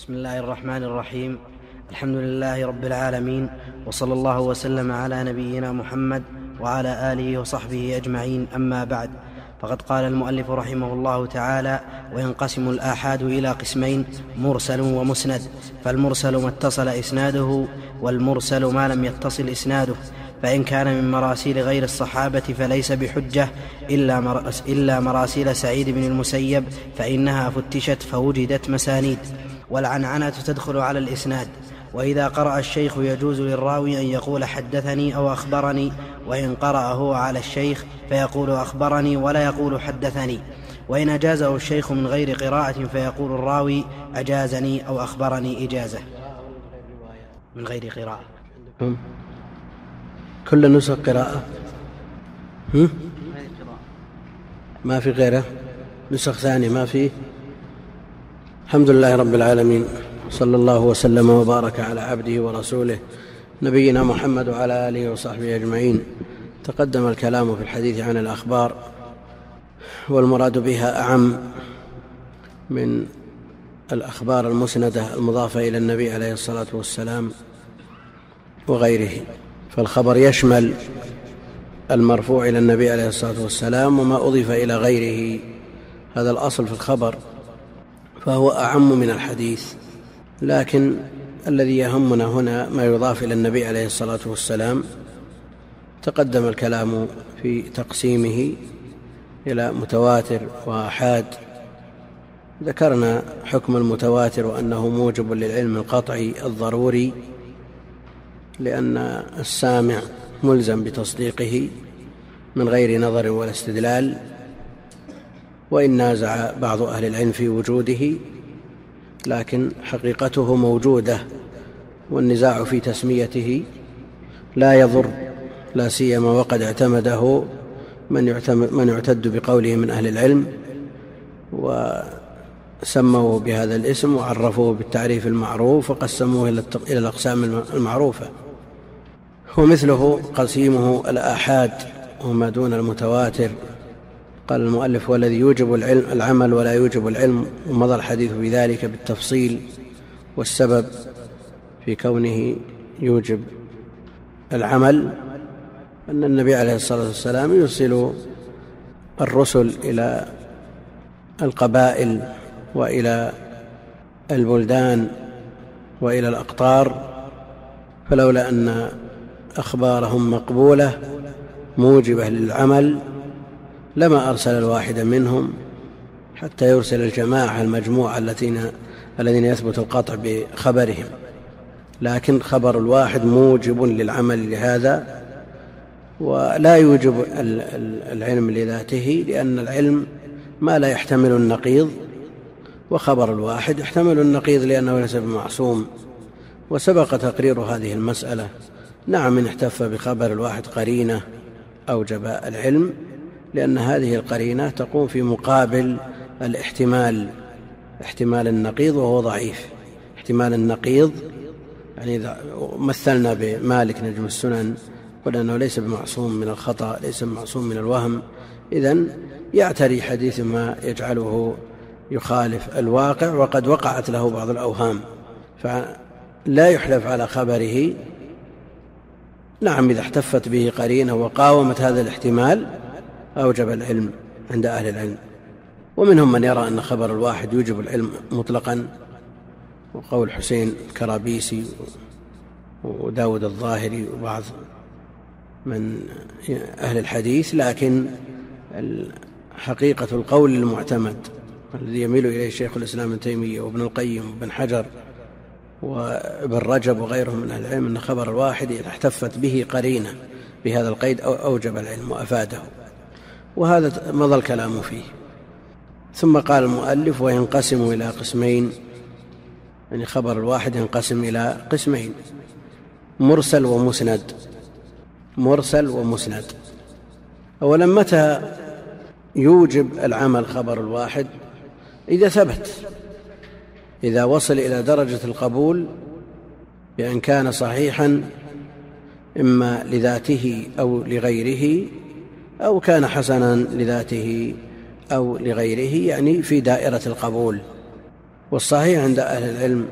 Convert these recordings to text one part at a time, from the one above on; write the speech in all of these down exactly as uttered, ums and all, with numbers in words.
بسم الله الرحمن الرحيم. الحمد لله رب العالمين، وصلى الله وسلم على نبينا محمد وعلى آله وصحبه أجمعين. أما بعد، فقد قال المؤلف رحمه الله تعالى: وينقسم الآحاد إلى قسمين: مرسل ومسند. فالمرسل ما اتصل إسناده، والمرسل ما لم يتصل إسناده. فإن كان من مراسيل غير الصحابة فليس بحجة إلا مراسيل سعيد بن المسيب، فإنها فتشت فوجدت مسانيد. والعنعنة تدخل على الإسناد. وإذا قرأ الشيخ يجوز للراوي أن يقول حدثني أو أخبرني، وإن قرأه على الشيخ فيقول أخبرني ولا يقول حدثني. وإن أجازه الشيخ من غير قراءة فيقول الراوي أجازني أو أخبرني إجازة من غير قراءة. كل نسخ قراءة هم؟ ما في غيره، نسخ ثانية ما فيه. الحمد لله رب العالمين، صلى الله وسلم وبارك على عبده ورسوله نبينا محمد وعلى آله وصحبه أجمعين. تقدم الكلام في الحديث عن الأخبار، والمراد بها أعم من الأخبار المسندة المضافة إلى النبي عليه الصلاة والسلام وغيره. فالخبر يشمل المرفوع إلى النبي عليه الصلاة والسلام وما أضيف إلى غيره، هذا الأصل في الخبر، فهو أعم من الحديث. لكن الذي يهمنا هنا ما يضاف إلى النبي عليه الصلاة والسلام. تقدم الكلام في تقسيمه إلى متواتر وآحاد. ذكرنا حكم المتواتر وأنه موجب للعلم القطعي الضروري، لأن السامع ملزم بتصديقه من غير نظر ولا استدلال. وإن نازع بعض أهل العلم في وجوده، لكن حقيقته موجودة، والنزاع في تسميته لا يضر، لا سيما وقد اعتمده من يعتمد من يعتد بقوله من أهل العلم، وسموه بهذا الاسم وعرفوه بالتعريف المعروف وقسموه إلى الأقسام المعروفة. ومثله قسيمه الآحاد وما دون المتواتر. قال المؤلف: والذي يوجب العلم العمل ولا يوجب العلم. ومضى الحديث بذلك بالتفصيل، والسبب في كونه يوجب العمل أن النبي عليه الصلاة والسلام يرسل الرسل إلى القبائل وإلى البلدان وإلى الأقطار، فلولا أن أخبارهم مقبولة موجبة للعمل لما أرسل الواحد منهم حتى يرسل الجماعة المجموعة الذين الذين يثبت القطع بخبرهم. لكن خبر الواحد موجب للعمل لهذا، ولا يوجب العلم لذاته، لأن العلم ما لا يحتمل النقيض، وخبر الواحد يحتمل النقيض لأنه ليس بمعصوم. وسبق تقرير هذه المسألة. نعم، إن احتف بخبر الواحد قرينة أوجب العلم، لأن هذه القرينة تقوم في مقابل الاحتمال، احتمال النقيض، وهو ضعيف. احتمال النقيض يعني مثلنا بمالك نجم السنن، ولأنه ليس بمعصوم من الخطأ، ليس بمعصوم من الوهم، إذن يعتري حديث ما يجعله يخالف الواقع، وقد وقعت له بعض الأوهام، فلا يحلف على خبره. نعم، إذا احتفت به قرينة وقاومت هذا الاحتمال أوجب العلم عند أهل العلم. ومنهم من يرى أن خبر الواحد يوجب العلم مطلقا، وقول حسين الكرابيسي وداود الظاهري وبعض من أهل الحديث. لكن حقيقة القول المعتمد الذي يميل إليه شيخ الإسلام ابن تيمية وابن القيم وابن حجر وابن رجب وغيرهم من أهل العلم أن خبر الواحد إذا احتفت به قرينة بهذا القيد أوجب العلم وأفاده، وهذا مضى الكلام فيه. ثم قال المؤلف: وينقسم إلى قسمين، يعني خبر الواحد ينقسم إلى قسمين: مرسل ومسند. مرسل ومسند. أولا، متى يوجب العمل خبر الواحد؟ إذا ثبت، إذا وصل إلى درجة القبول بأن كان صحيحا إما لذاته أو لغيره، أو كان حسنا لذاته أو لغيره، يعني في دائرة القبول. والصحيح عند أهل العلم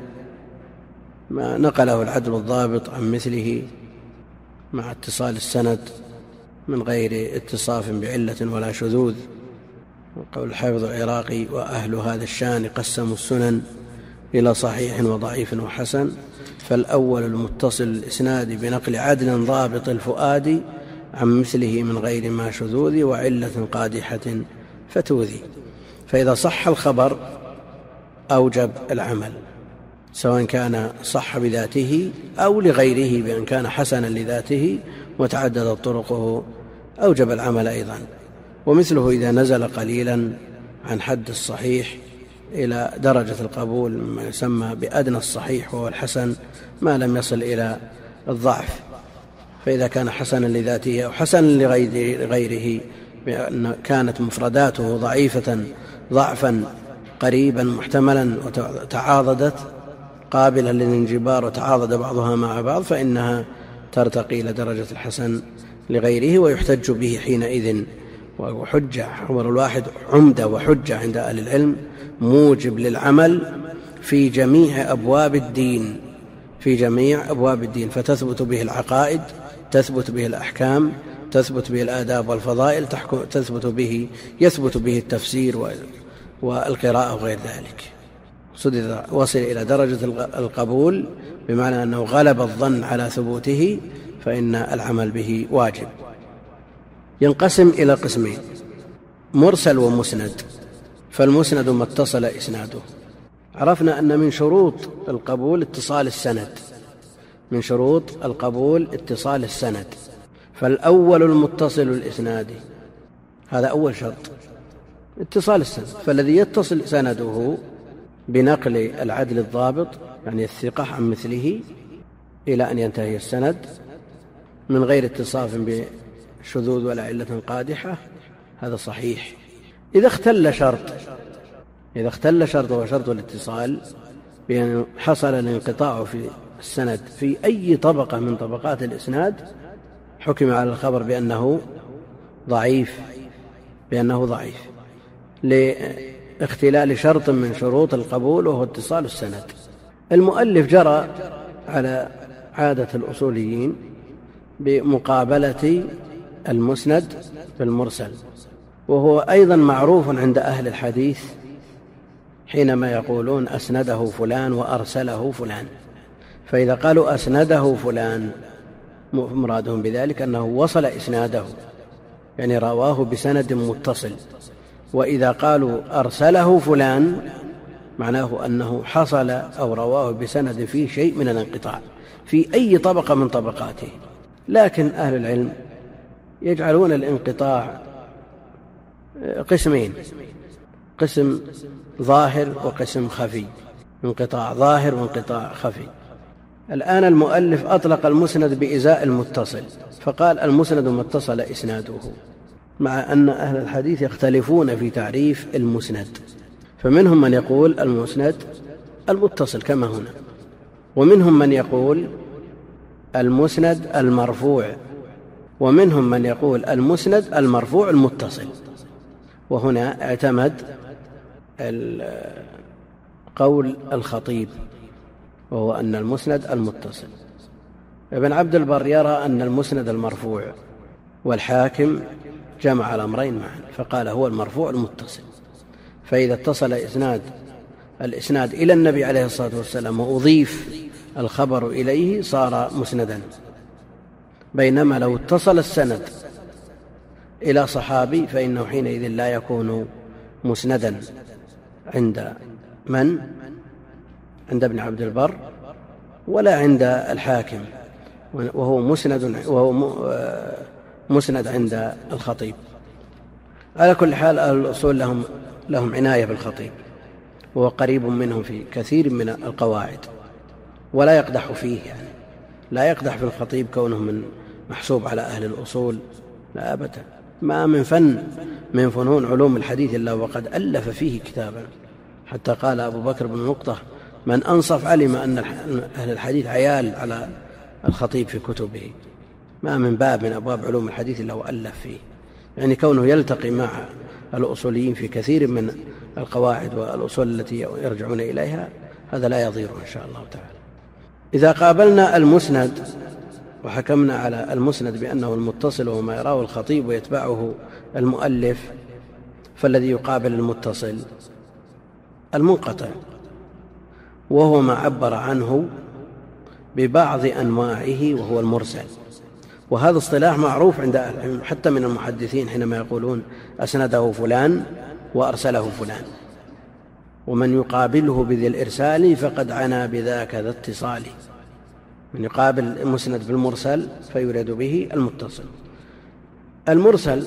ما نقله العدل الضابط عن مثله مع اتصال السند من غير اتصاف بعلة ولا شذوذ. وقول الحافظ العراقي: وأهل هذا الشان قسموا السنن إلى صحيح وضعيف وحسن، فالأول المتصل الإسناد بنقل عدل ضابط الفؤاد عن مثله من غير ما شذوذ وعلة قادحة فتوذي. فإذا صح الخبر أوجب العمل، سواء كان صح بذاته أو لغيره بأن كان حسنا لذاته وتعددت طرقه أوجب العمل أيضا. ومثله إذا نزل قليلا عن حد الصحيح إلى درجة القبول مما يسمى بأدنى الصحيح وهو الحسن ما لم يصل إلى الضعف، فإذا كان حسنا لذاته أو حسنا لغيره بأن كانت مفرداته ضعيفة ضعفا قريبا محتملا وتعاضدت قابلا للانجبار وتعاضد بعضها مع بعض، فإنها ترتقي إلى درجة الحسن لغيره ويحتج به حينئذ. وحجة خبر الواحد عمدة وحجة عند أهل العلم موجب للعمل في جميع أبواب الدين في جميع أبواب الدين فتثبت به العقائد، تثبت به الأحكام، تثبت به الآداب والفضائل، تثبت به يثبت به التفسير والقراءة وغير ذلك. إذا وصل إلى درجة القبول بمعنى أنه غلب الظن على ثبوته فإن العمل به واجب. ينقسم إلى قسمين: مرسل ومسند. فالمسند ما اتصل إسناده. عرفنا أن من شروط القبول اتصال السند من شروط القبول اتصال السند فالأول المتصل الإسناد، هذا أول شرط اتصال السند. فالذي يتصل سنده بنقل العدل الضابط يعني الثقة عن مثله إلى أن ينتهي السند من غير اتصاف بشذوذ ولا علة قادحة، هذا صحيح. إذا اختل شرط إذا اختل شرط وهو شرط الاتصال بأن حصل الانقطاع في السند في أي طبقة من طبقات الإسناد حكم على الخبر بأنه ضعيف بأنه ضعيف لاختلال شرط من شروط القبول وهو اتصال السند. المؤلف جرى على عادة الأصوليين بمقابلة المسند بالمرسل، وهو أيضا معروف عند أهل الحديث حينما يقولون أسنده فلان وأرسله فلان. فإذا قالوا أسنده فلان مرادهم بذلك أنه وصل إسناده يعني رواه بسند متصل، وإذا قالوا أرسله فلان معناه أنه حصل أو رواه بسند فيه شيء من الانقطاع في أي طبقة من طبقاته. لكن أهل العلم يجعلون الانقطاع قسمين: قسم ظاهر وقسم خفي، انقطاع ظاهر وانقطاع خفي. الآن المؤلف أطلق المسند بإزاء المتصل فقال المسند ما اتصل إسناده، مع أن أهل الحديث يختلفون في تعريف المسند، فمنهم من يقول المسند المتصل كما هنا، ومنهم من يقول المسند المرفوع، ومنهم من يقول المسند المرفوع المتصل. وهنا اعتمد قول الخطيب وهو أن المسند المتصل. ابن عبد البر يرى أن المسند المرفوع، والحاكم جمع الأمرين معا فقال هو المرفوع المتصل. فإذا اتصل إسناد الإسناد إلى النبي عليه الصلاة والسلام وأضيف الخبر إليه صار مسندا، بينما لو اتصل السند إلى صحابي فإنه حينئذ لا يكون مسندا عند من؟ عند ابن عبد البر ولا عند الحاكم، وهو مسند وهو مسند عند الخطيب. على كل حال أهل الأصول لهم لهم عناية بالخطيب، وهو قريب منهم في كثير من القواعد ولا يقدح فيه، يعني لا يقدح في الخطيب كونه من محسوب على أهل الأصول، لا أبدا. ما من فن من فنون علوم الحديث إلا وقد ألف فيه كتابا، حتى قال أبو بكر بن نقطة من أنصف علم أن أهل الحديث عيال على الخطيب في كتبه. ما من باب من أبواب علوم الحديث إلا وألف فيه، يعني كونه يلتقي مع الأصوليين في كثير من القواعد والأصول التي يرجعون إليها هذا لا يضير إن شاء الله تعالى. إذا قابلنا المسند وحكمنا على المسند بأنه المتصل وما يراه الخطيب ويتبعه المؤلف، فالذي يقابل المتصل المنقطع، وهو ما عبر عنه ببعض أنواعه وهو المرسل. وهذا اصطلاح معروف عند أهل العلم حتى من المحدثين حينما يقولون أسنده فلان وأرسله فلان، ومن يقابله بذي الإرسال فقد عنا بذاك ذا اتصال. من يقابل المسند بالمرسل فيريد به المتصل. المرسل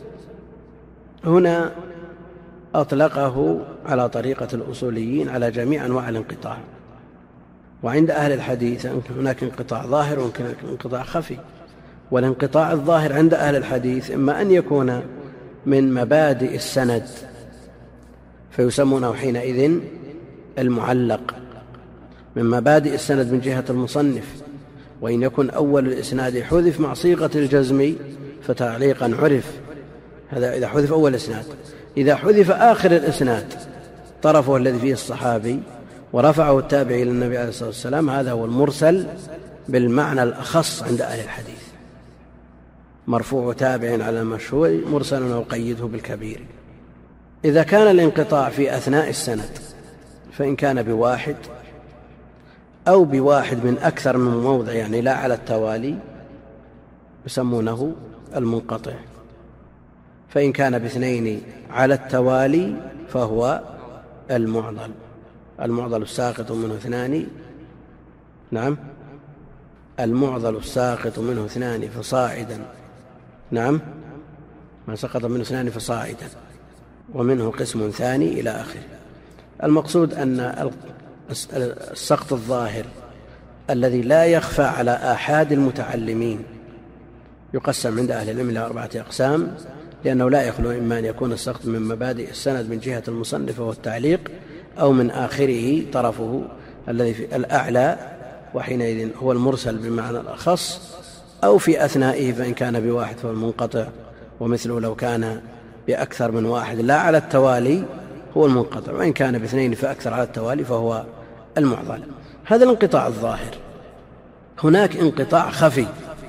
هنا أطلقه على طريقة الأصوليين على جميع أنواع الانقطاع، وعند أهل الحديث هناك انقطاع ظاهر وهناك انقطاع خفي. والانقطاع الظاهر عند أهل الحديث إما أن يكون من مبادئ السند فيسمونه حينئذ المعلق، من مبادئ السند من جهة المصنف، وإن يكن أول الإسناد حذف مع صيغة الجزم فتعليقا عرف، هذا إذا حذف أول الإسناد. إذا حذف آخر الإسناد طرفه الذي فيه الصحابي ورفعه التابعي إلى النبي عليه الصلاة والسلام، هذا هو المرسل بالمعنى الأخص عند أهل الحديث. مرفوع تابع على المشهور مرسل وقيده بالكبير. إذا كان الانقطاع في أثناء السند فإن كان بواحد أو بواحد من أكثر من موضع، يعني لا على التوالي، يسمونه المنقطع. فإن كان باثنين على التوالي فهو المعضل. المعضل الساقط منه اثنان، نعم، المعضل الساقط منه اثنان فصاعدا، نعم، ما سقط منه اثنان فصاعدا، ومنه قسم ثاني إلى آخره. المقصود أن السقط الظاهر الذي لا يخفى على آحاد المتعلمين يقسم عند أهل العلم إلى أربعة أقسام، لأنه لا يخلو إما أن يكون السقط من مبادئ السند من جهة المصنف وهو التعليق، أو من آخره طرفه الذي في الأعلى وحينئذ هو المرسل بمعنى الأخص، أو في أثنائه فإن كان بواحد فهو المنقطع، ومثله لو كان بأكثر من واحد لا على التوالي هو المنقطع، وإن كان باثنين فأكثر على التوالي فهو المعضل. هذا الانقطاع الظاهر. هناك انقطاع خفي.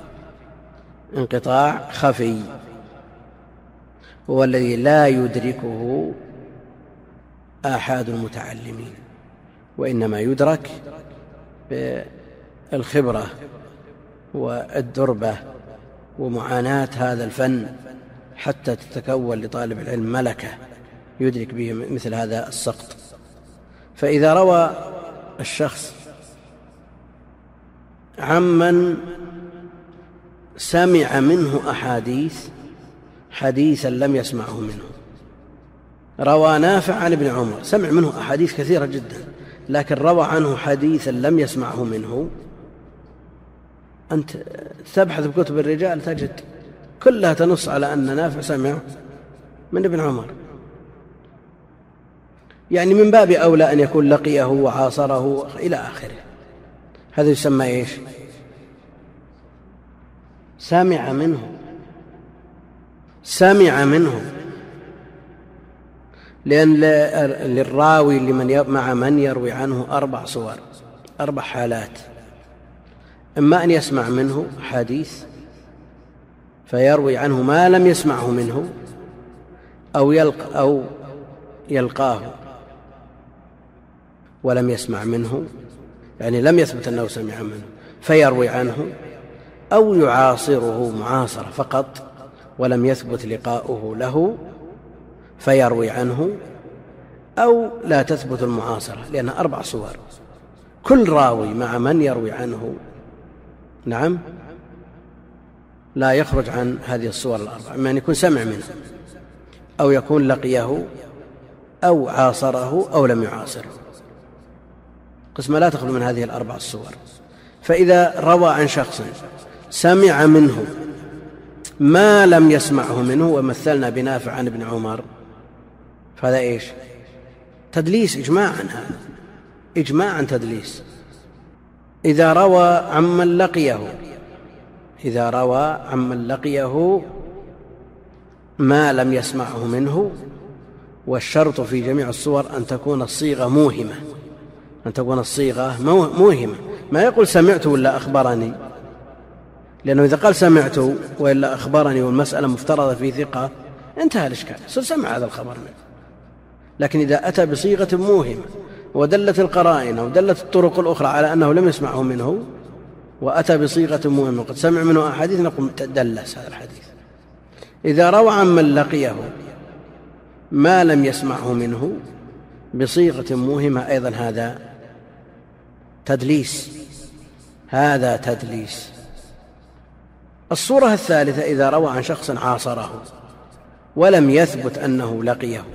انقطاع خفي هو الذي لا يدركه آحاد المتعلمين، وإنما يدرك بالخبرة والدربة ومعاناة هذا الفن حتى تتكون لطالب العلم ملكة يدرك به مثل هذا السقط. فإذا روى الشخص عمن سمع منه أحاديث حديثا لم يسمعه منه، روى نافع عن ابن عمر، سمع منه أحاديث كثيرة جدا، لكن روى عنه حديثا لم يسمعه منه، أنت تبحث بكتب الرجال تجد كلها تنص على أن نافع سمع من ابن عمر. يعني من باب أولى أن يكون لقيه وعاصره إلى آخره. هذا يسمى إيش؟ سمع منه. سمع منه لأن للراوي لمن مع من يروي عنه أربع صور، أربع حالات: إما أن يسمع منه حديث فيروي عنه ما لم يسمعه منه، أو يلقى أو يلقاه ولم يسمع منه، يعني لم يثبت أنه سمع منه فيروي عنه، أو يعاصره معاصرة فقط ولم يثبت لقاؤه له فيروي عنه، أو لا تثبت المعاصرة، لأنها أربع صور. كل راوي مع من يروي عنه، نعم، لا يخرج عن هذه الصور الأربع: إما أن يكون سمع منه، أو يكون لقيه، أو عاصره، أو لم يعاصره. قسمة لا تخلو من هذه الأربع الصور. فإذا روى عن شخص سمع منه ما لم يسمعه منه، ومثلنا بنافع عن ابن عمر، فهذا إيش؟ تدليس إجماعا، هذا إجماعا تدليس. إذا روى عمن لقيه إذا روى عمن لقيه ما لم يسمعه منه، والشرط في جميع الصور أن تكون الصيغة موهمة، أن تكون الصيغة موهمة. ما يقول سمعت ولا أخبرني، لأنه إذا قال سمعت وإلا أخبرني والمسألة مفترضة في ثقة انتهى الإشكال، سمع هذا الخبر منه. لكن إذا أتى بصيغة موهمة ودلت القرائن ودلت الطرق الأخرى على أنه لم يسمعه منه، وأتى بصيغة موهمة وقد سمع منه أحاديث، نقول تدلس هذا الحديث. إذا روى عن من لقيه ما لم يسمعه منه بصيغة موهمة أيضا هذا تدليس، هذا تدليس. الصورة الثالثة إذا روى عن شخص عاصره ولم يثبت أنه لقيه،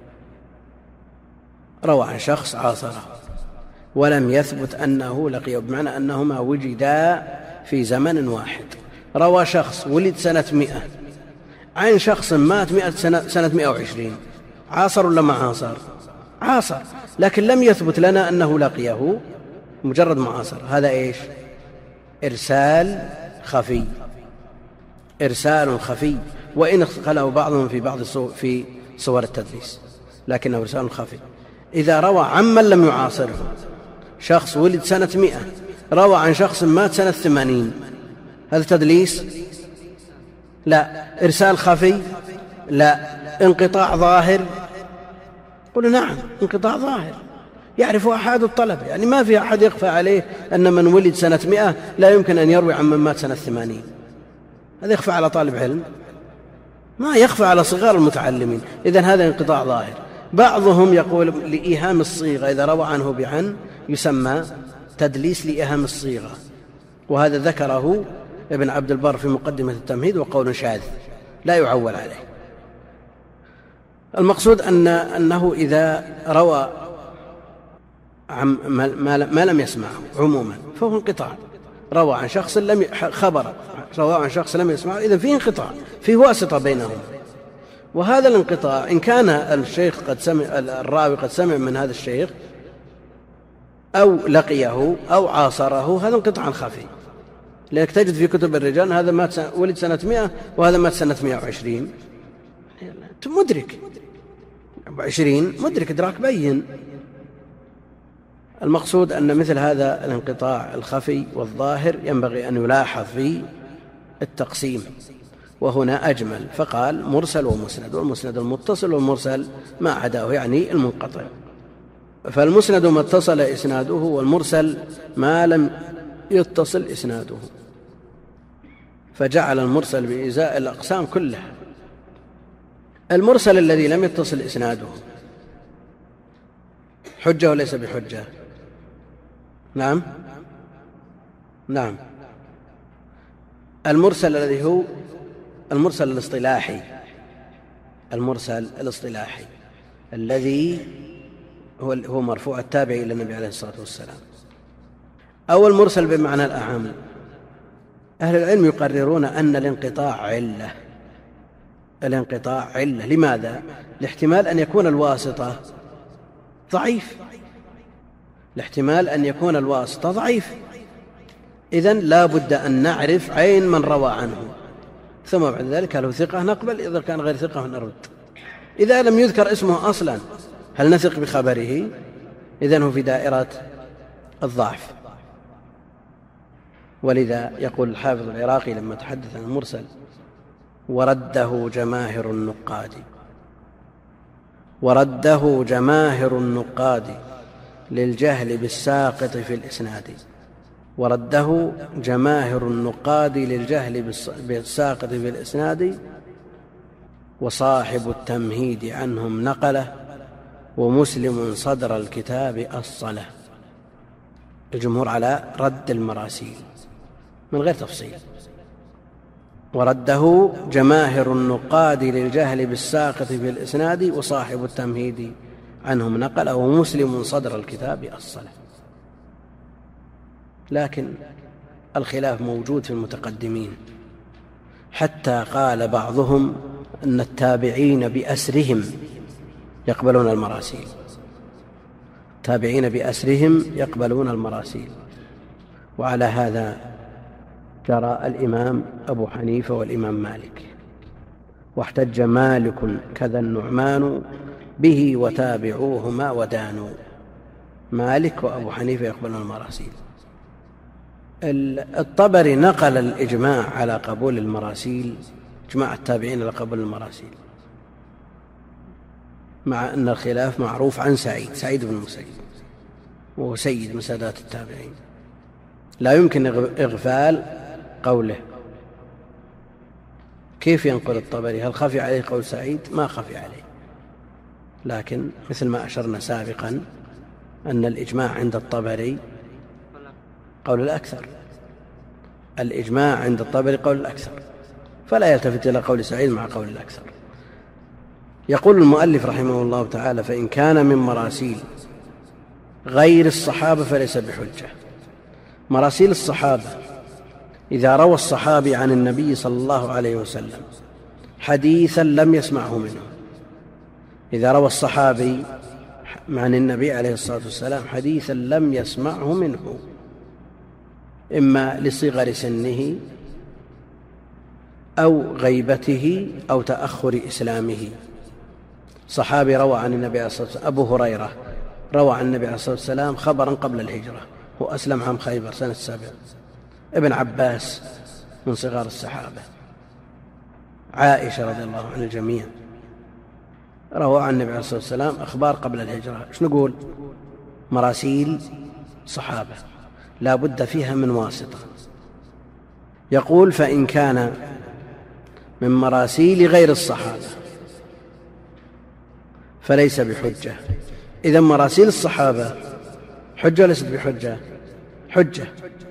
روى عن شخص عاصره ولم يثبت أنه لقيه، بمعنى أنهما وجدا في زمن واحد. روى شخص ولد سنة مئة عن شخص مات مئة سنة, سنة مئة وعشرين، عاصر ولا ما عاصر؟ عاصر، لكن لم يثبت لنا أنه لقيه، مجرد معاصر. هذا إيش؟ إرسال خفي، إرسال خفي، وإن اختلف بعضهم في بعض في صور التدليس، لكنه إرسال خفي. إذا روى عمن لم يعاصره، شخص ولد سنة مئة روى عن شخص مات سنة ثمانين، هذا تدليس؟ لا. إرسال خفي؟ لا. انقطاع ظاهر؟ قل نعم، انقطاع ظاهر يعرف أحد الطلبة، يعني ما في أحد يخفى عليه أن من ولد سنة مئة لا يمكن أن يروي عن من مات سنة ثمانين. هذا يخفى على طالب علم؟ ما يخفى على صغار المتعلمين. إذن هذا انقطاع ظاهر. بعضهم يقول لإيهام الصيغة إذا روى عنه بعن يسمى تدليس لإيهام الصيغة، وهذا ذكره ابن عبد البر في مقدمة التمهيد، وقول شاذ لا يعول عليه. المقصود أن أنه إذا روى عن ما لم يسمعه عموما فهو انقطاع. روى عن شخص لم خبر روى عن شخص لم يسمعه، إذن فيه انقطاع، فيه واسطة بينهم. وهذا الانقطاع إن كان الشيخ قد سمع، الراوي قد سمع من هذا الشيخ أو لقيه أو عاصره، هذا انقطاع خفي. لأنك تجد في كتب الرجال هذا مات ولد سنة مئة وهذا مات سنة مئة وعشرين، مدرك عشرين، مدرك إدراك بين. المقصود أن مثل هذا الانقطاع الخفي والظاهر ينبغي أن يلاحظ في التقسيم، وهنا أجمل فقال مرسل ومسند، والمسند المتصل والمرسل ما عداه يعني المنقطع. فالمسند ما اتصل إسناده، والمرسل ما لم يتصل إسناده، فجعل المرسل بإزاء الأقسام كلها. المرسل الذي لم يتصل إسناده حجة وليس بحجة؟ نعم نعم. المرسل الذي هو المرسل الاصطلاحي، المرسل الاصطلاحي الذي هو هو مرفوع التابع إلى النبي عليه الصلاة والسلام، أو المرسل بمعنى الأعم. أهل العلم يقررون أن الانقطاع علة، الانقطاع علة. لماذا؟ لاحتمال أن يكون الواسطة ضعيف، لاحتمال أن يكون الواسطة ضعيف. إذن لا بد أن نعرف عين من روى عنه، ثم بعد ذلك هل هو ثقة نقبل، إذا كان غير ثقة نرد. إذا لم يذكر اسمه أصلا هل نثق بخبره؟ إذن هو في دائرة الضعف. ولذا يقول الحافظ العراقي لما تحدث عن المرسل: ورده جماهر النقاد، ورده جماهر النقاد للجهل بالساقط في الإسناد، ورده جماهر النقاد للجهل بالساقط في الإسناد، وصاحب التمهيد عنهم نقله، ومسلم صدر الكتاب أصله. الجمهور على رد المراسيل من غير تفصيل. ورده جماهر النقاد للجهل بالساقط في الإسناد، وصاحب التمهيد عنهم نقله، ومسلم صدر الكتاب أصله. لكن الخلاف موجود في المتقدمين، حتى قال بعضهم أن التابعين بأسرهم يقبلون المراسيل، التابعين بأسرهم يقبلون المراسيل. وعلى هذا جرى الإمام أبو حنيفة والإمام مالك، واحتج مالك كذا النعمان به وتابعوهما ودانوا. مالك وأبو حنيفة يقبلون المراسيل. الطبري نقل الإجماع على قبول المراسيل، إجماع التابعين على قبول المراسيل، مع أن الخلاف معروف عن سعيد سعيد بن المسيب، وهو سيد من سادات التابعين، لا يمكن إغفال قوله. كيف ينقل الطبري؟ هل خفي عليه قول سعيد؟ ما خفي عليه، لكن مثل ما أشرنا سابقا أن الإجماع عند الطبري قول الأكثر، الإجماع عند الطبري قول الأكثر، فلا يلتفت إلى قول سعيد مع قول الأكثر. يقول المؤلف رحمه الله تعالى: فإن كان من مراسيل غير الصحابة فليس بحجة. مراسيل الصحابة إذا روى الصحابي عن النبي صلى الله عليه وسلم حديثا لم يسمعه منه، إذا روى الصحابي عن النبي عليه الصلاة والسلام حديثا لم يسمعه منه، إما لصغر سنه أو غيبته أو تأخر إسلامه. صحابي روى عن النبي عليه الصلاة والسلام، أبو هريرة روى عن النبي عليه الصلاة والسلام خبرا قبل الهجرة، هو أسلم عام خيبر سنة السابعة. ابن عباس من صغار الصحابة، عائشة رضي الله عن الجميع روى عن النبي عليه الصلاة والسلام أخبار قبل الهجرة. ايش نقول؟ مراسيل صحابة لا بد فيها من واسطة. يقول: فإن كان من مراسيل غير الصحابة فليس بحجة. إذن مراسيل الصحابة حجة ليست بحجة؟ حجة.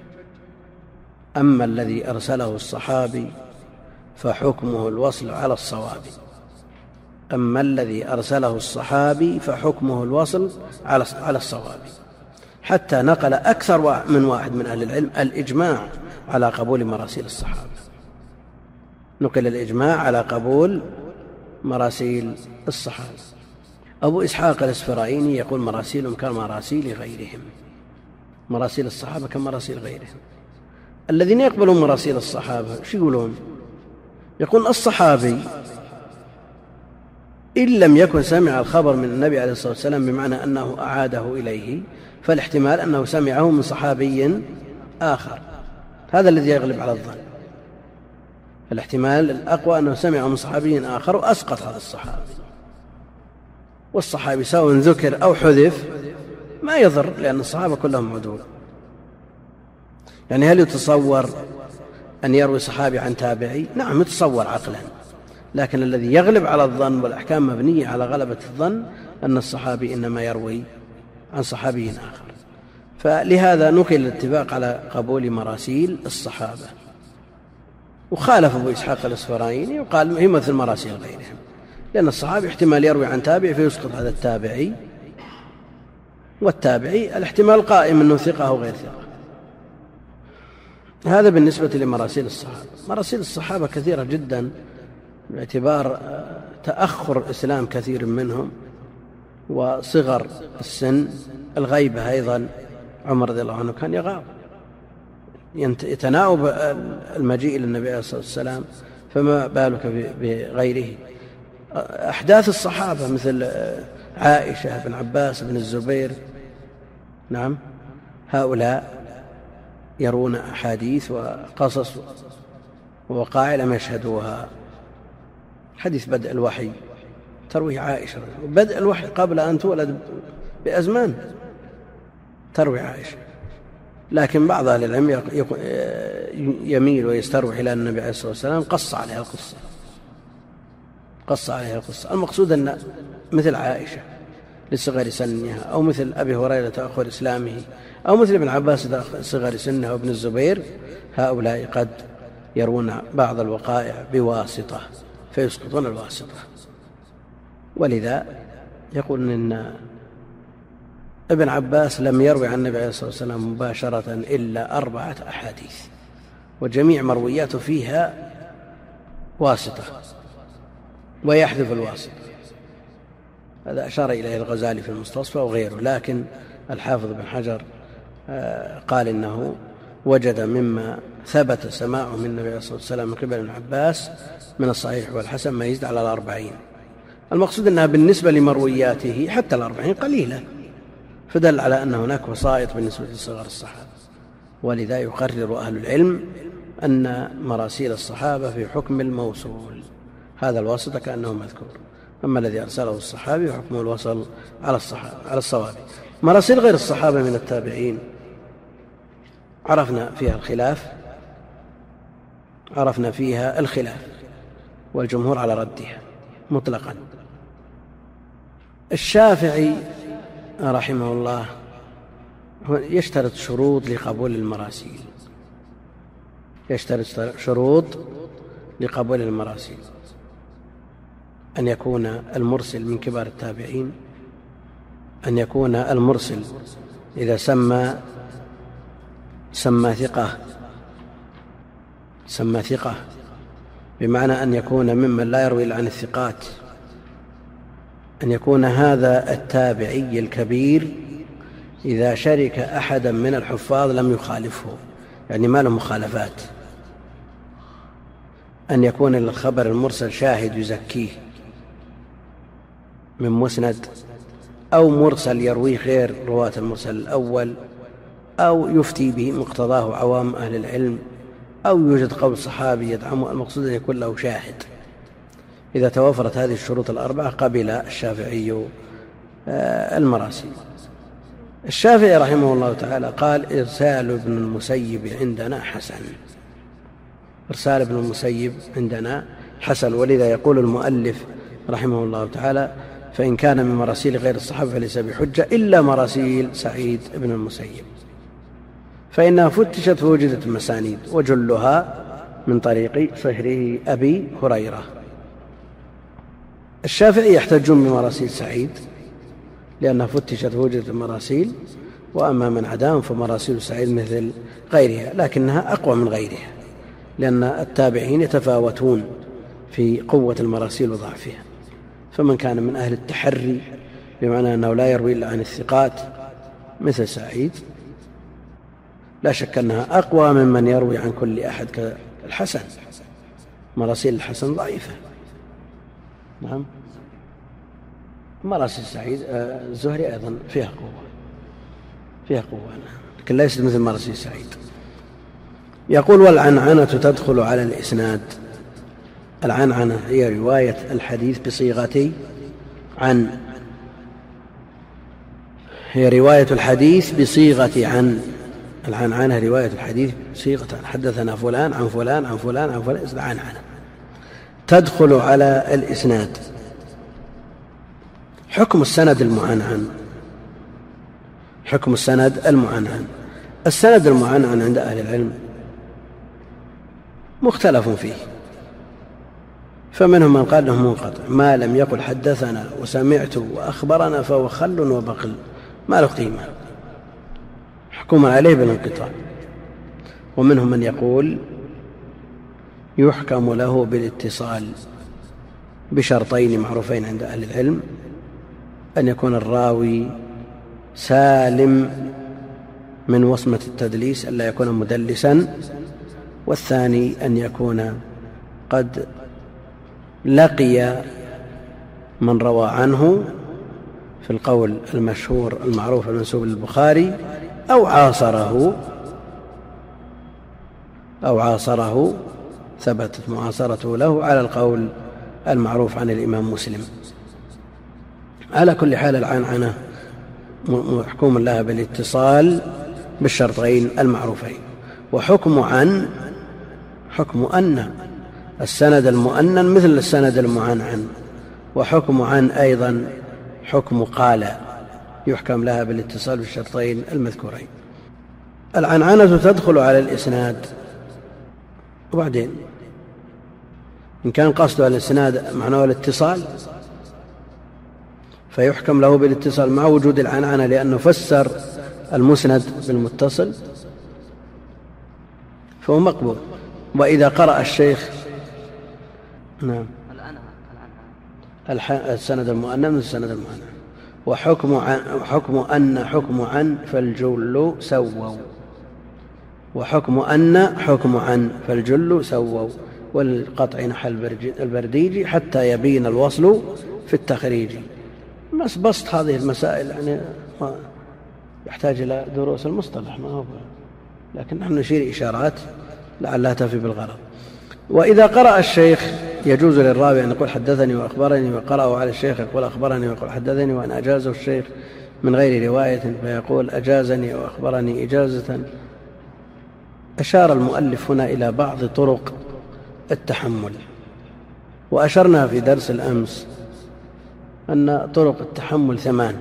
أما الذي أرسله الصحابي فحكمه الوصل على الصواب. أما الذي أرسله الصحابي فحكمه الوصل على الصواب، حتى نقل أكثر من واحد من أهل العلم الإجماع على قبول مراسيل الصحابة. نقل الإجماع على قبول مراسيل الصحابة. أبو إسحاق الإسفرايني يقول: مراسيلهم كمراسيل غيرهم، مراسيل الصحابة كمراسيل غيرهم. الذين يقبلون مراسيل الصحابة شو يقولون؟ يقول: الصحابي إن لم يكن سمع الخبر من النبي عليه الصلاة والسلام بمعنى أنه أعاده إليه، فالاحتمال أنه سمعه من صحابي آخر، هذا الذي يغلب على الظن. الاحتمال الأقوى أنه سمعه من صحابي آخر وأسقط هذا الصحابي، والصحابي سواء ذكر أو حذف ما يضر، لأن الصحابة كلهم عدول. يعني هل يتصور أن يروي صحابي عن تابعي؟ نعم يتصور عقلا، لكن الذي يغلب على الظن والأحكام مبنية على غلبة الظن أن الصحابي إنما يروي عن صحابي آخر. فلهذا نقل الاتفاق على قبول مراسيل الصحابة. وخالف أبو إسحاق الإسفرايني وقال هي مثل مراسيل غيرهم، لأن الصحابي احتمال يروي عن تابع فيسقط هذا التابعي، والتابعي الاحتمال قائم أنه ثقة أو غير ثقة. هذا بالنسبة لمراسيل الصحابة. مراسيل الصحابة كثيرة جدا باعتبار تأخر إسلام كثير منهم وصغر السن. الغيبة أيضا، عمر رضي الله عنه كان يغاب، يتناوب المجيء إلى النبي عليه الصلاة والسلام، فما بالك بغيره. أحداث الصحابة مثل عائشة بن عباس بن الزبير، نعم، هؤلاء يرون أحاديث وقصص ووقائع لم يشهدوها. حديث بدء الوحي ترويه عائشة، بدء الوحي قبل أن تولد بأزمان تروي عائشة، لكن بعض أهل العلم يميل ويستروح إلى النبي عليه الصلاة والسلام قص عليها القصة قص عليها القصة. المقصود أن مثل عائشة لصغر سنها، أو مثل أبي هريرة تأخر إسلامه، أو مثل ابن عباس صغر سنه وابن الزبير، هؤلاء قد يرون بعض الوقائع بواسطة فيسقطون الواسطة. ولذا يقول إن ابن عباس لم يروي عن النبي عليه الصلاة والسلام مباشرة إلا أربعة أحاديث، وجميع مروياته فيها واسطة ويحذف الواسطة. هذا أشار إليه الغزالي في المستصفى وغيره، لكن الحافظ بن حجر قال إنه وجد مما ثبت سماعه من النبي عليه الصلاة والسلام من قبل ابن عباس من الصحيح والحسن ما يزيد على الأربعين، المقصود أنها بالنسبة لمروياته حتى الأربعين قليلة، فدل على أن هناك وسائط بالنسبة لصغار الصحابة. ولذا يقرر أهل العلم أن مراسيل الصحابة في حكم الموصول، هذا الواسطة كأنه مذكور، أما الذي أرسله الصحابي حكم الوصل على الصحابة على الصواب. مراسيل غير الصحابة من التابعين عرفنا فيها الخلاف عرفنا فيها الخلاف والجمهور على ردها مطلقا. الشافعي رحمه الله يشترط شروط لقبول المراسيل يشترط شروط لقبول المراسيل أن يكون المرسل من كبار التابعين، أن يكون المرسل إذا سمى سمى ثقة سمى ثقة بمعنى أن يكون ممن لا يروي إلا عن الثقات، أن يكون هذا التابعي الكبير إذا شرك أحدا من الحفاظ لم يخالفه، يعني ما له مخالفات، أن يكون للخبر المرسل شاهد يزكيه من مسند أو مرسل يرويه غير رواة المرسل الأول، أو يفتي به مقتضاه عوام أهل العلم، أو يوجد قول صحابي يدعمه. المقصود أن يكون له شاهد. إذا توفرت هذه الشروط الأربعة قبل الشافعي المراسيل. الشافعي رحمه الله تعالى قال: إرسال ابن المسيب عندنا حسن. إرسال ابن المسيب عندنا حسن. ولذا يقول المؤلف رحمه الله تعالى: فإن كان من مراسيل غير الصحابة فليس بحجة إلا مراسيل سعيد بن المسيب، فإنها فتشت فوجدت المسانيد، وجلها من طريق صهره أبي هريرة. الشافعي يحتجون بمراسيل سعيد لأنها فتشت فوجدت المراسيل، وأما من عداهم فمراسيل سعيد مثل غيرها، لكنها أقوى من غيرها لأن التابعين يتفاوتون في قوة المراسيل وضعفها. فمن كان من أهل التحري بمعنى أنه لا يروي إلا عن الثقات مثل سعيد لا شك أنها أقوى ممن يروي عن كل أحد كالحسن. مراسيل الحسن ضعيفة. نعم. مراسيل سعيد الزهري أيضا فيها قوة فيها قوة لكن ليست مثل مراسيل سعيد. يقول: والعنعنة تدخل على الإسناد. العنعنة هي رواية الحديث بصيغة عن هي رواية الحديث بصيغة عن العنعنة رواية الحديث بصيغة عن. حدثنا فلان عن فلان عن فلان عن فلان، اسمها عنعنة. تدخل على الإسناد. حكم السند المعنعن. حكم السند المعنعن. السند المعنعن عند أهل العلم مختلف فيه، فمنهم من قال له منقطع، ما لم يقل حدثنا وسمعت وأخبرنا فهو خل وبقل، ما له قيمة، حكم عليه بالانقطاع. ومنهم من يقول يحكم له بالاتصال بشرطين معروفين عند أهل العلم: أن يكون الراوي سالم من وصمة التدليس ألا يكون مدلسا، والثاني أن يكون قد لقي من روى عنه في القول المشهور المعروف المنسوب للبخاري أو عاصره أو عاصره ثبتت معاصرته له على القول المعروف عن الإمام مسلم. على كل حال العنعنة محكوم لها بالاتصال بالشرطين المعروفين. وحكم عن حكم أن السند المؤنن مثل السند المعنعن، وحكم عن أيضا حكم قال يحكم لها بالاتصال بالشرطين المذكورين. العنعنة تدخل على الإسناد. وبعدين إن كان قصده الإسناد معناه الاتصال فيحكم له بالاتصال مع وجود العنعنة، لأنه فسر المسند بالمتصل فهو مقبول. وإذا قرأ الشيخ نعم السند المؤنن من السند المؤنن. وحكم عن حكم أن حكم عن فالجل سووا. وحكم أن حكم عن فالجل سووا. والقطع نحى البرديجي حتى يبين الوصل في التخريج. بس بسط هذه المسائل يعني يحتاج إلى دروس المصطلح، ما هو، لكن نحن نشير إشارات لعلها تفي بالغرض. وإذا قرأ الشيخ يجوز للراوي أن يقول حدثني وأخبرني، وقرأه على الشيخ يقول أخبرني ويقول حدثني، وأن أجازه الشيخ من غير رواية فيقول أجازني وأخبرني إجازة. أشار المؤلف هنا إلى بعض طرق التحمل، وأشرنا في درس الأمس أن طرق التحمل ثمان: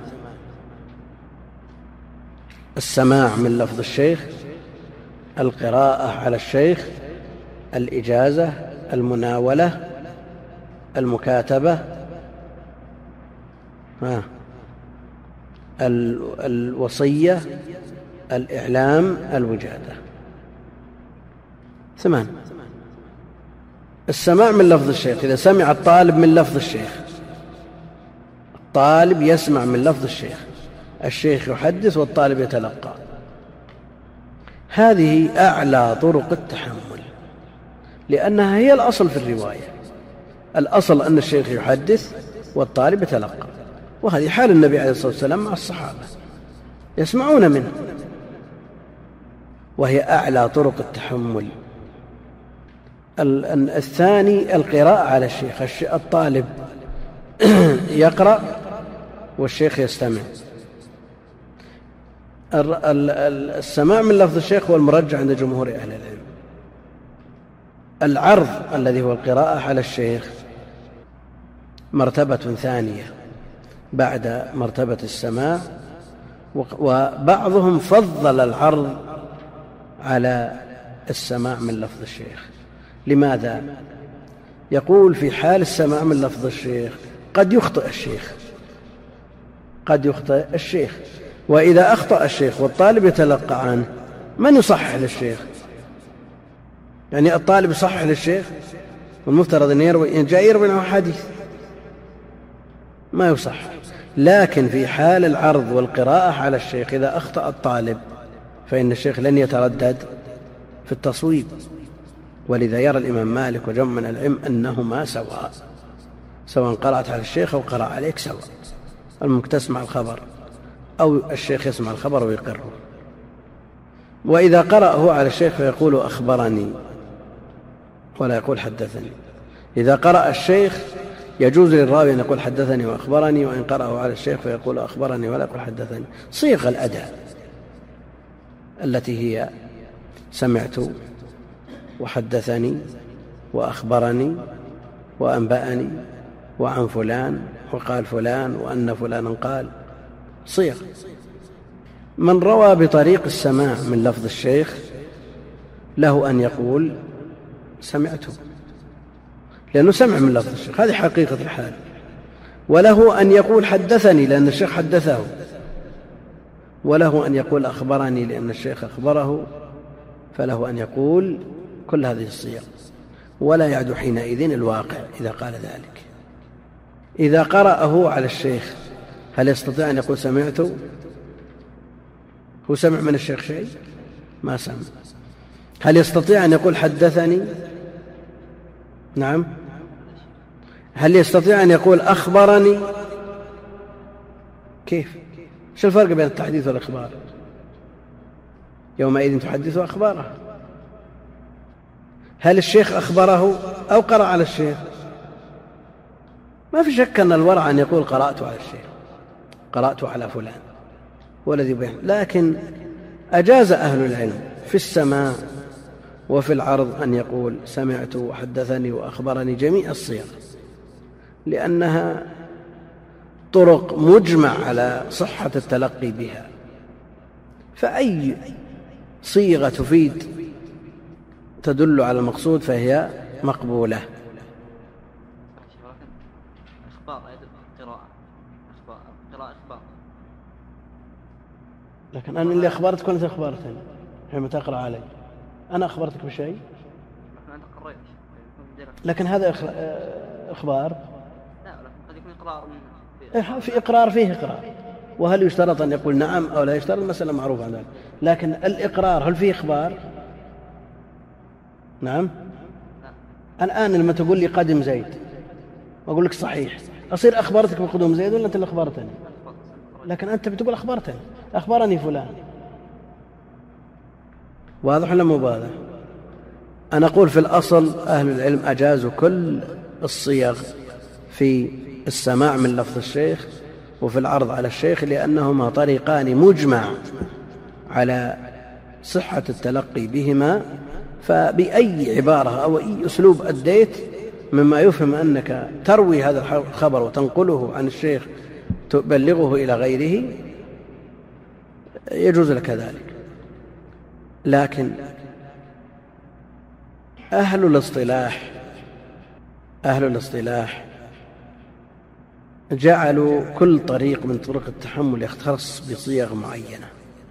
السماع من لفظ الشيخ، القراءة على الشيخ، الإجازة، المناولة، المكاتبة، ها الوصية، الإعلام، الوجادة. ثمان. السماع من لفظ الشيخ، إذا سمع الطالب من لفظ الشيخ، الطالب يسمع من لفظ الشيخ، الشيخ يحدث والطالب يتلقى، هذه أعلى طرق التحمل، لأنها هي الأصل في الرواية. الأصل أن الشيخ يحدث والطالب يتلقى، وهذه حال النبي عليه الصلاة والسلام مع الصحابة، يسمعون منه، وهي أعلى طرق التحمل. الثاني القراءة على الشيخ، الطالب يقرأ والشيخ يستمع. السماع من لفظ الشيخ هو المرجح عند جمهور أهل العلم. العرض الذي هو القراءة على الشيخ مرتبة ثانية بعد مرتبة السماع، وبعضهم فضل العرض على السماع من لفظ الشيخ. لماذا؟ يقول في حال السماع من لفظ الشيخ قد يخطئ الشيخ قد يخطئ الشيخ وإذا أخطأ الشيخ والطالب يتلقى عنه، من يصحح للشيخ؟ يعني الطالب يصحح للشيخ، والمفترض أن يروي، جاء يروي عنه حديث، ما يصحح. لكن في حال العرض والقراءة على الشيخ إذا أخطأ الطالب فإن الشيخ لن يتردد في التصويب. ولذا يرى الإمام مالك وجمع من العلم أنهما سواء، سواء قرأت على الشيخ أو قرأ عليك سواء، المهم تسمع الخبر أو الشيخ يسمع الخبر ويقره. وإذا قرأ هو على الشيخ فيقول أخبرني ولا يقول حدثني. إذا قرأ الشيخ يجوز للراوي أن يقول حدثني وأخبرني، وإن قرأه على الشيخ فيقول أخبرني ولا يقول حدثني. صيغ الأداء التي هي سمعت وحدثني وأخبرني وأنبأني وعن فلان وقال فلان وأن فلانا قال، صيغ. من روى بطريق السماع من لفظ الشيخ له أن يقول سمعته، لأنه سمع من لفظ الشيخ، هذه حقيقة الحال. وله أن يقول حدثني لأن الشيخ حدثه، وله أن يقول أخبرني لأن الشيخ أخبره، فله أن يقول كل هذه الصيغ، ولا يعد حينئذ الواقع إذا قال ذلك. إذا قرأه على الشيخ هل يستطيع أن يقول سمعت؟ هو سمع من الشيخ شيء؟ ما سمع. هل يستطيع أن يقول حدثني؟ نعم. هل يستطيع أن يقول أخبرني؟ كيف؟ شو الفرق بين التحديث والإخبار؟ يومئذ تحدث أخباره. هل الشيخ أخبره أو قرأ على الشيخ؟ ما في شك أن الورع أن يقول قرأت على الشيخ، قرأت على فلان والذي بين. لكن أجاز أهل العلم في السماع وفي العرض أن يقول سمعت وحدثني وأخبرني، جميع الصيغ، لأنها طرق مجمع على صحة التلقي بها. فأي صيغة تفيد تدل على المقصود فهي مقبولة. إخبار قراءة قراءة إخبار، لكن أنا اللي أخبرتك وأنت أخبرتني حينما تقرأ علي، أنا أخبرتك بشيء لكن هذا إخبار. لا، لكن قد يكون إقرار. في إقرار فيه إقرار، وهل يشترط أن يقول نعم أو لا يشترط؟ المسألة معروفة عن ذلك. لكن الإقرار هل فيه إخبار؟ نعم. الآن لما تقول لي قدم زيد وأقول لك صحيح، أصير أخبرتك بقدوم زيد ولا أنت اللي أخبرتني؟ لكن أنت بتقول أخبرتني، أخبرني فلان. واضح ولا مو واضح؟ أنا أقول في الأصل أهل العلم أجازوا كل الصيغ في السماع من لفظ الشيخ وفي العرض على الشيخ، لأنهما طريقان مجمع على صحة التلقي بهما، فبأي عبارة أو أي أسلوب أديت مما يفهم أنك تروي هذا الخبر وتنقله عن الشيخ تبلغه إلى غيره يجوز لك ذلك. لكن أهل الاصطلاح أهل الاصطلاح جعلوا كل طريق من طرق التحمل يختص بصيغ معينة،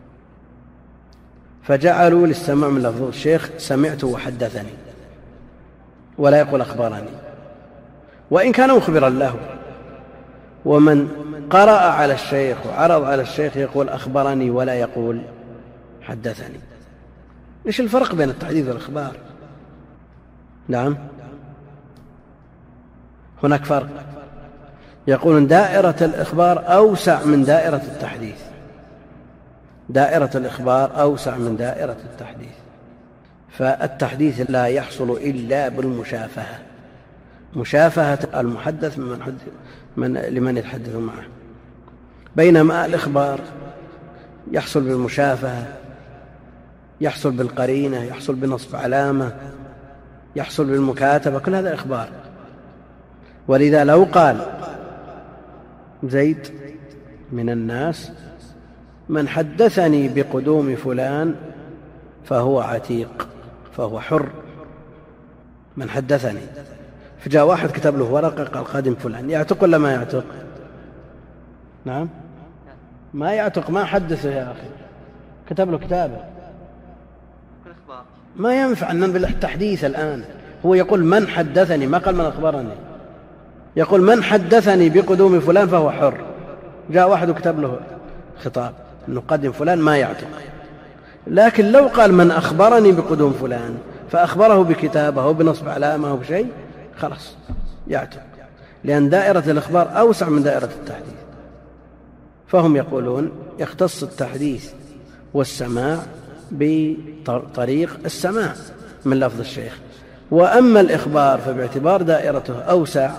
فجعلوا للسماع من لفظ الشيخ سمعت وحدثني، ولا يقول أخبرني وإن كان مخبرا له. ومن قرأ على الشيخ وعرض على الشيخ يقول أخبرني ولا يقول حدثني. إيش الفرق بين التحديث والإخبار؟ نعم، هناك فرق. يقولون دائرة الإخبار أوسع من دائرة التحديث، دائرة الإخبار أوسع من دائرة التحديث، فالتحديث لا يحصل إلا بالمشافهة، مشافهة المحدث من حدث من لمن يتحدث معه، بينما الإخبار يحصل بالمشافهة، يحصل بالقرينة، يحصل بنصب علامة، يحصل بالمكاتبة، كل هذا إخبار. ولذا لو قال زيد من الناس من حدثني بقدوم فلان فهو عتيق، فهو حر. من حدثني، فجاء واحد كتب له ورقة قال قادم فلان، يعتق ولا ما يعتق؟ نعم، ما يعتق، ما حدثه يا أخي، كتب له كتابه، ما ينفع أن ننبل التحديث الآن. هو يقول من حدثني، ما قال من أخبرني، يقول من حدثني بقدوم فلان فهو حر. جاء واحد وكتب له خطاب أنه قدم فلان، ما يعتق. لكن لو قال من أخبرني بقدوم فلان فأخبره بكتابه وبنصب علامة وبشيء، خلاص يعتق، لأن دائرة الإخبار أوسع من دائرة التحديث. فهم يقولون يختص التحديث والسماع بطريق السماع من لفظ الشيخ، وأما الإخبار فباعتبار دائرته أوسع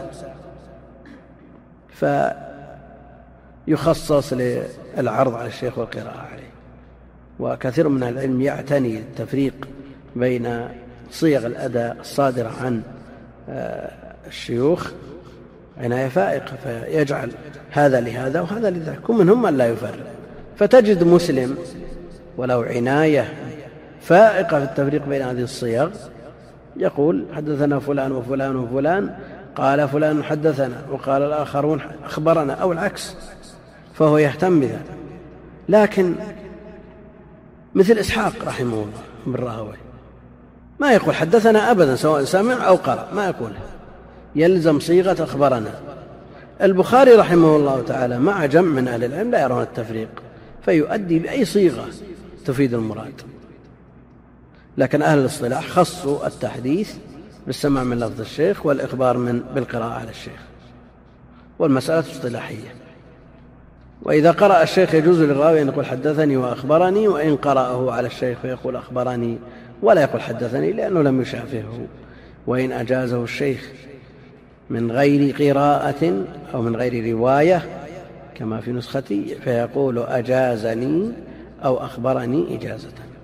فيخصص للعرض على الشيخ والقراءة عليه. وكثير من العلم يعتني التفريق بين صيغ الأداء الصادرة عن الشيوخ عناية فائقة، فيجعل هذا لهذا وهذا لذاك، ومنهم من لا يفرق. فتجد مسلم ولو عناية فائقة في التفريق بين هذه الصيغ يقول حدثنا فلان وفلان وفلان، قال فلان حدثنا وقال الآخرون أخبرنا، أو العكس، فهو يهتم بذلك. لكن مثل إسحاق رحمه الله بن راهويه ما يقول حدثنا أبدا سواء سمع أو قرأ، ما يقول، يلزم صيغة أخبرنا. البخاري رحمه الله تعالى مع جمع من أهل العلم لا يرون التفريق، فيؤدي بأي صيغة تفيد المراد. لكن أهل الاصطلاح خصوا التحديث بالسماع من لفظ الشيخ والإخبار من بالقراءة على الشيخ، والمسألة اصطلاحية. وإذا قرأ الشيخ يجوز للراوي أن يقول حدثني وأخبرني، وإن قرأه على الشيخ فيقول أخبرني ولا يقول حدثني لأنه لم يشافهه. وإن أجازه الشيخ من غير قراءة أو من غير رواية كما في نسختي فيقول أجازني أو أخبرني إجازة.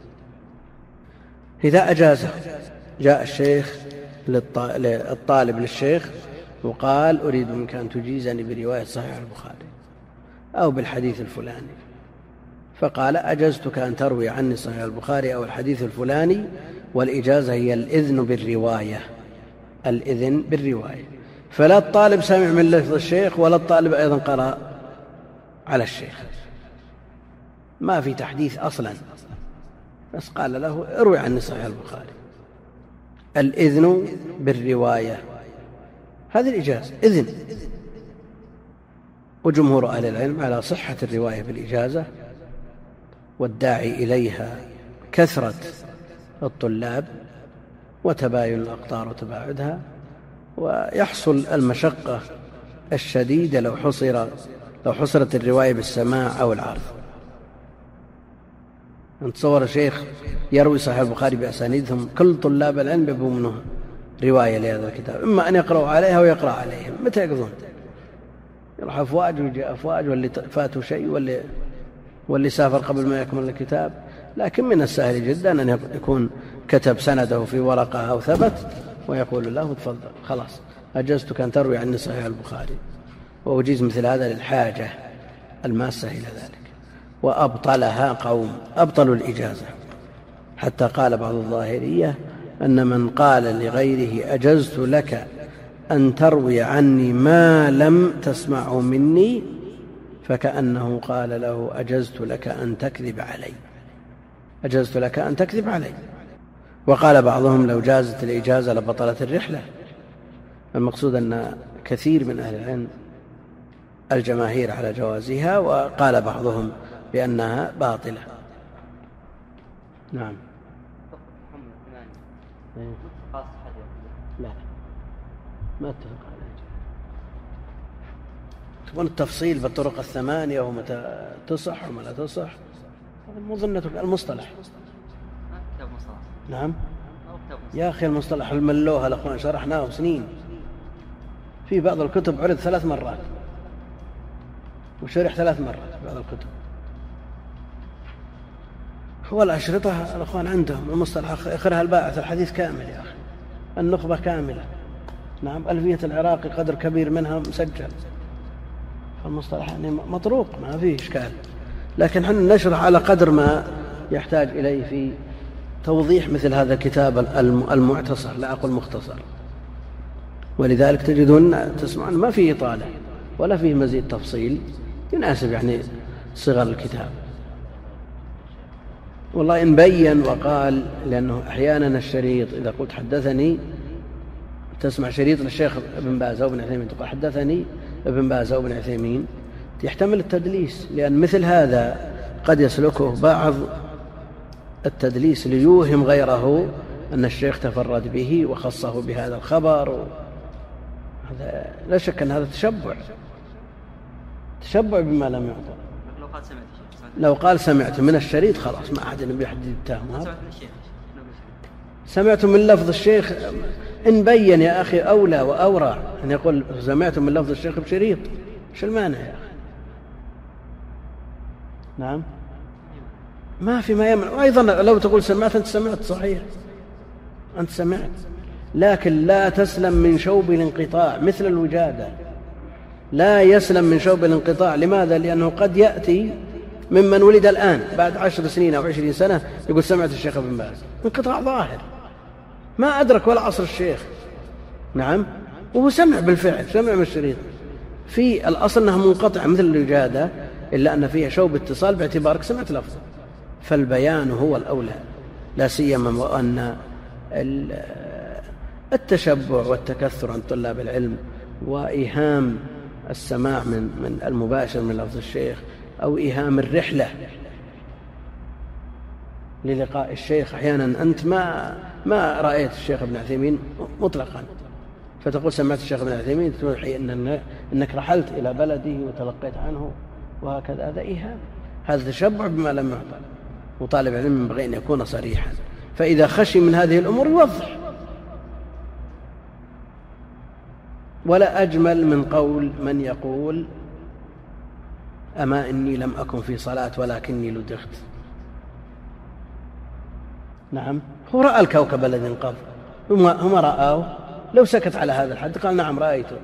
إذا أجازه جاء الشيخ للطالب للشيخ وقال أريد منك أن تجيزني برواية صحيح البخاري أو بالحديث الفلاني، فقال أجزتك أن تروي عني صحيح البخاري أو الحديث الفلاني، والإجازة هي الإذن بالرواية، الإذن بالرواية. فلا الطالب سمع من لفظ الشيخ ولا الطالب أيضا قرأ على الشيخ، ما في تحديث أصلا، بس قال له اروي عني صحيح البخاري. الإذن بالرواية هذه الإجازة إذن. وجمهور أهل العلم على صحة الرواية بالإجازة، والداعي إليها كثرة الطلاب، وتباين الأقطار وتباعدها، ويحصل المشقة الشديدة لو حصر لو حصرت الرواية بالسماع أو العرض. نتصور شيخ يروي صحيح البخاري بأسانيدهم، كل طلاب العلم يبوا منه رواية لهذا الكتاب، إما أن يقرأوا عليها ويقرأ عليهم. متى يقضون؟ يروح أفواج ويجي أفواج، واللي فاتوا شيء واللي واللي سافر قبل ما يكمل الكتاب. لكن من السهل جدا أن يكون كتب سنده في ورقة أو ثبت ويقول له تفضل خلاص أجزتك أن تروي عني صحيح البخاري، وأجيز مثل هذا للحاجة الماسة إلى ذلك. وأبطلها قوم، أبطلوا الإجازة، حتى قال بعض الظاهرية أن من قال لغيره أجزت لك أن تروي عني ما لم تسمعه مني فكأنه قال له أجزت لك أن تكذب علي، أجزت لك أن تكذب علي. وقال بعضهم لو جازت الإجازة لبطلت الرحلة. المقصود أن كثير من أهل العلم الجماهير على جوازها، وقال بعضهم بأنها باطلة. نعم. لا ما اتفق عليه. تكون التفصيل بالطرق الثمانية ومتى تصح وما لا تصح مظنة المصطلح. نعم يا أخي المصطلح الملوها الأخوان شرحناه سنين، في بعض الكتب عرض ثلاث مرات وشرح ثلاث مرات في بعض الكتب. هو الأشرطة الأخوان عندهم المصطلح آخرها الباعث الحديث كامل يا أخي، النخبة كاملة. نعم ألفية العراقي قدر كبير منها مسجل، فالمصطلح يعني مطروق ما فيه إشكال، لكن نحن نشرح على قدر ما يحتاج إليه في توضيح مثل هذا الكتاب المعتصر، لا أقول مختصر. ولذلك تجدون تسمعون ما فيه إطالة ولا فيه مزيد تفصيل، يناسب يعني صغر الكتاب. والله إن بين وقال، لأنه أحيانا الشريط إذا قلت حدثني تسمع شريط للشيخ ابن باز أو ابن عثيمين تقول حدثني ابن باز أو ابن عثيمين، يحتمل التدليس، لأن مثل هذا قد يسلكه بعض التدليس ليوهم غيره أن الشيخ تفرد به وخصه بهذا الخبر. هذا لا شك أن هذا تشبع تشبع بما لم يعطى. لو قال سمعت من الشريط خلاص ما أحد يحدد التهم. سمعت من لفظ الشيخ إن بين يا أخي أولى وأورع أن يقول سمعت من لفظ الشيخ بشريط، إيش المانع يا أخي؟ نعم ما في ما يمنع. وأيضا لو تقول سمعت أنت سمعت صحيح، أنت سمعت، لكن لا تسلم من شوب الانقطاع مثل الوجادة، لا يسلم من شوب الانقطاع. لماذا؟ لأنه قد يأتي ممن ولد الآن بعد عشر سنين أو عشرين سنة يقول سمعت الشيخ ابن باز، انقطاع ظاهر ما أدرك ولا عصر الشيخ. نعم وهو سمع بالفعل، سمع من الشريط، في الأصل أنها منقطعة مثل الوجادة، إلا أن فيها شوب اتصال باعتبارك سمعت لفظه. فالبيان هو الأولى، لا سيما وأن التشبع والتكثر عن طلاب العلم وإيهام السماع من من المباشر من لفظ الشيخ أو إيهام الرحلة للقاء الشيخ. أحيانا أنت ما ما رأيت الشيخ ابن عثيمين مطلقا فتقول سمعت الشيخ ابن عثيمين، توحي إن أنك رحلت إلى بلده وتلقيت عنه، وهكذا. هذا إيهام، هذا تشبع بما لم يعطى. وطالب علم ينبغي أن يكون صريحا، فإذا خشي من هذه الأمور يوضح. ولا أجمل من قول من يقول أما إني لم أكن في صلاة ولكني لدغت. نعم هو رأى الكوكب الذي انقض، هم رأوه. لو سكت على هذا الحد قال نعم رأيته،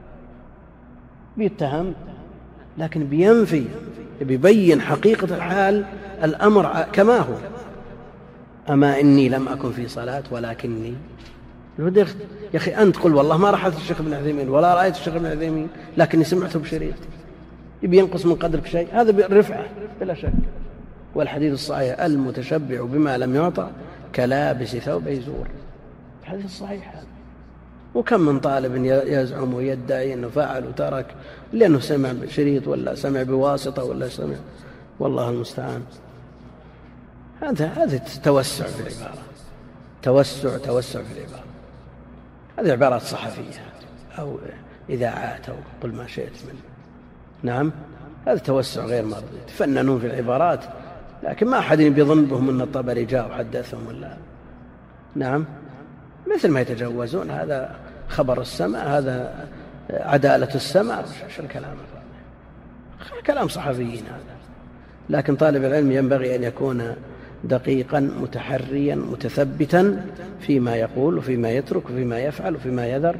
بيتهم، لكن بينفي، بيبين حقيقة الحال، الأمر كما هو. أما إني لم أكن في صلاة ولكني لدغت. يا أخي أنت قل والله ما رحلت الشيخ ابن عثيمين ولا رأيت الشيخ ابن عثيمين لكني سمعته بشريط، يبي ينقص من قدرك شيء؟ هذا بالرفعة بلا شك. والحديث الصحيح المتشبع بما لم يعطى كلابس ثوب يزور، الحديث الصحيح هذا. وكم من طالب يزعم ويدعي أنه فعل وترك لأنه سمع بشريط ولا سمع بواسطة ولا سمع، والله المستعان. هذا هذا توسع في العبارة. توسع توسع في العبارة. هذه عبارات صحفية أو إذاعات أو قل ما شئت منه. نعم، هذا توسع غير مرضي. يتفننون في العبارات، لكن ما أحد بيظن بهم أن الطبري جاء وحدثهم ولا. نعم، مثل ما يتجوزون هذا خبر السماء، هذا عدالة السماء، شو الكلام هذا؟ كلام صحفيين هذا. لكن طالب العلم ينبغي أن يكون دقيقا متحريا متثبتا فيما يقول وفيما يترك وفيما يفعل وفيما يذر،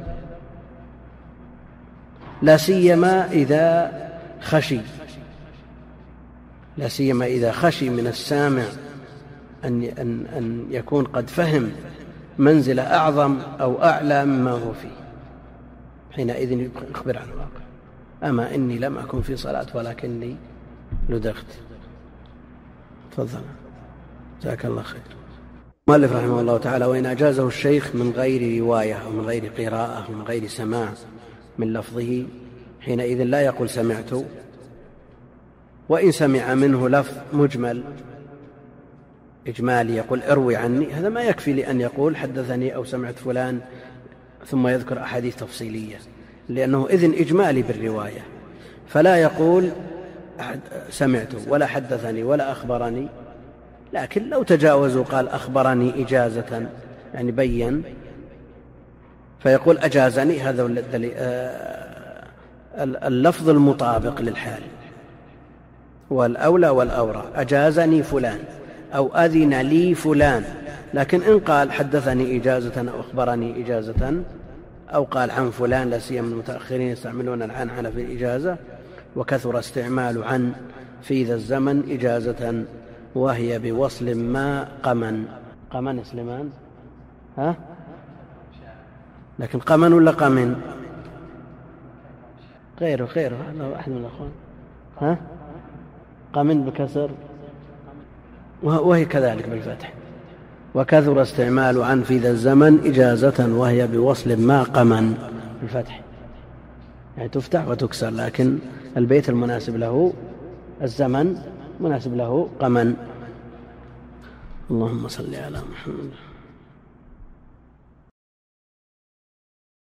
لا سيما إذا خشي لا سيما إذا خشي من السامع أن أن أن يكون قد فهم منزلة أعظم أو أعلى مما هو فيه، حينئذ يخبر عن الواقع. أما إني لم أكن في صلاة ولكني لدغت. تفضل، جزاك الله خير. المؤلف رحمه الله تعالى: وإن أجازه الشيخ من غير رواية أو من غير قراءة أو من غير سماع من لفظه، حينئذ لا يقول سمعت، وإن سمع منه لفظ مجمل إجمالي يقول اروي عني، هذا ما يكفي لأن يقول حدثني أو سمعت فلان ثم يذكر أحاديث تفصيلية، لأنه إذن إجمالي بالرواية، فلا يقول سمعت ولا حدثني ولا أخبرني. لكن لو تجاوزوا قال أخبرني إجازة يعني بين، فيقول أجازني، هذا اللفظ المطابق للحال والأولى والأورى. أجازني فلان أو أذن لي فلان. لكن إن قال حدثني إجازة أو أخبرني إجازة أو قال عن فلان، لا سيما المتأخرين يستعملون العنعنة في الإجازة، وكثر استعمال عن في ذا الزمن إجازة وهي بوصل ما قمن. قمن سليمان، ها؟ لكن قمن ولا قمن؟ غيره غيره هذا أحد من الأخوان. ها؟ قمن بكسر، وهي كذلك بالفتح. وكثر استعمال عن في ذا الزمن إجازة وهي بوصل ما قمن بالفتح، يعني تفتح وتكسر، لكن البيت المناسب له الزمن مناسب له قمن. اللهم صل على محمد.